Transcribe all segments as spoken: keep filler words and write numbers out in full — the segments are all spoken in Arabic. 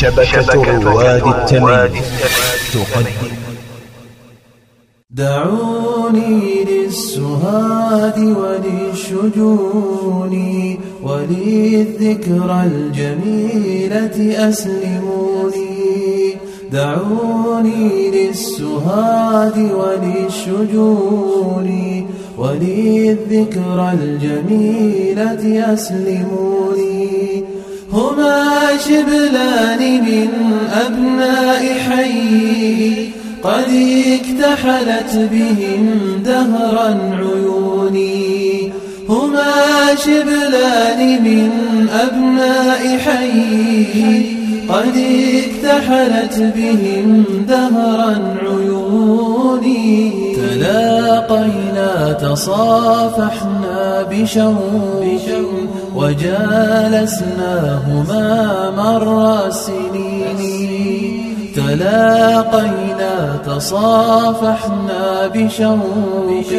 شبكة رواد التمييز تقدم. دعوني للسهاد وللشجون وللذكرى الجميلة أسلموني. دعوني للسهاد وللشجون وللذكرى الجميلة أسلموني. هما شبلان من أبناء حي قد اكتحلت بهم دهرا عيوني. هما شبلان من أبناء حي قد اكتحلت بهم دهرا عيوني. تلاقينا تصافحنا بشوق وجالسناهما مر السنين. تلاقينا تصافحنا بشوق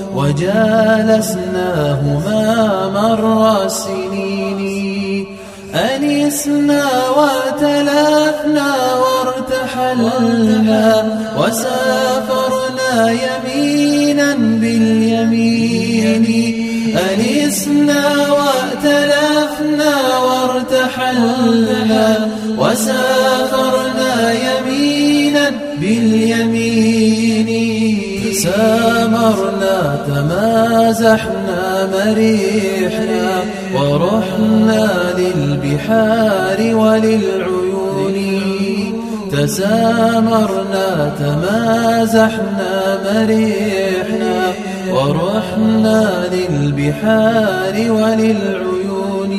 وجالسناهما مر السنين. أنسنا وتلافنا وارتحلنا وسافرنا يمينا باليمين. أنسنا وتلافنا وارتحلنا وسافرنا يمينا باليمين. تسامرنا تمازحنا مريحنا ورحنا للبحار وللعيون. تسامرنا تمازحنا مريحنا ورحنا للبحار وللعيون.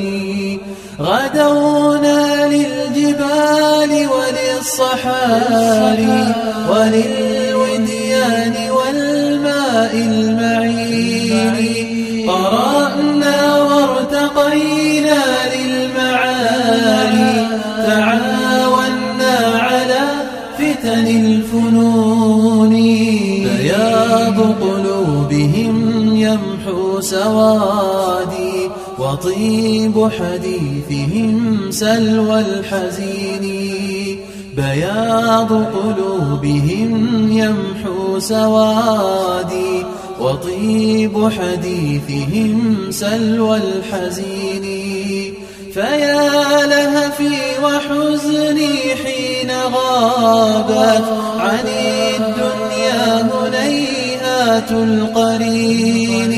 غدونا للجبال وللصحاري وللوديان والماء المعين. قرأنا وارتقينا للمعالي. تعاوننا على فتن الفنون. بياض قلوبهم يمحو سوادي وطيب حديثهم سلوى الحزين. بياض قلوبهم يمحو سوادي وطيب حديثهم سلوى الحزين. فيا لهفي وحزني حين غابت عن الدنيا هنيهات القرين.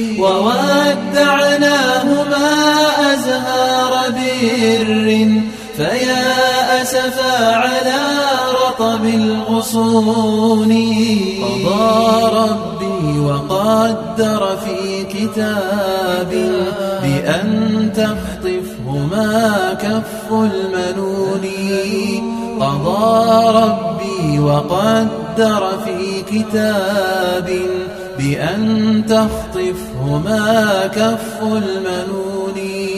وودعناهما أزهار بر فيا أسفا على رطب الغصون. قضى ربي وقدر في كتاب بأن تخطفهما كف المنون. قضى ربي وقدر في كتاب بأن تخطفهما كف المنون.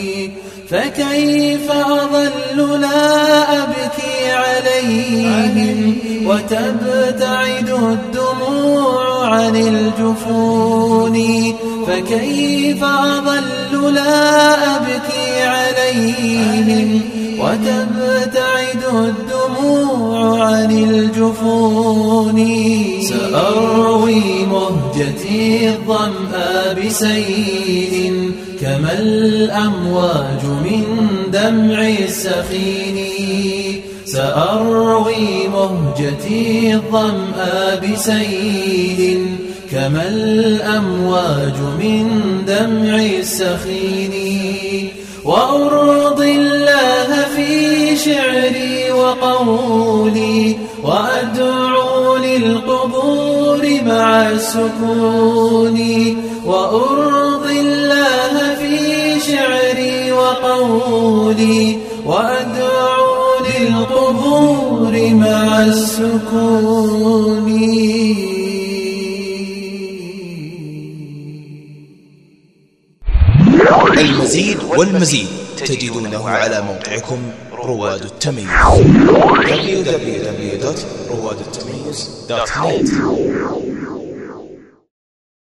فكيف أظل لا أبكي عليهم وتبتعد الدموع عن الجفون. فكيف أظل لا أبكي عليهم وتبتعد الدموع عن الجفون. سأروي مهجتي الظمأ بسيل كما الأمواج من دمع السخين. سأروي مهجتي الظمأ بسيل كما الأمواج من دمع السخين. وأرضي الله في شعري وقولي وأدعو للقبور مع السكون. وأرضي الله في شعري وقولي وأدعو للقبور مع السكون. المزيد والمزيد تجدونه على موقعكم رواد التمييز دبليو دبليو دبليو دوت رواد التمييز دوت نت.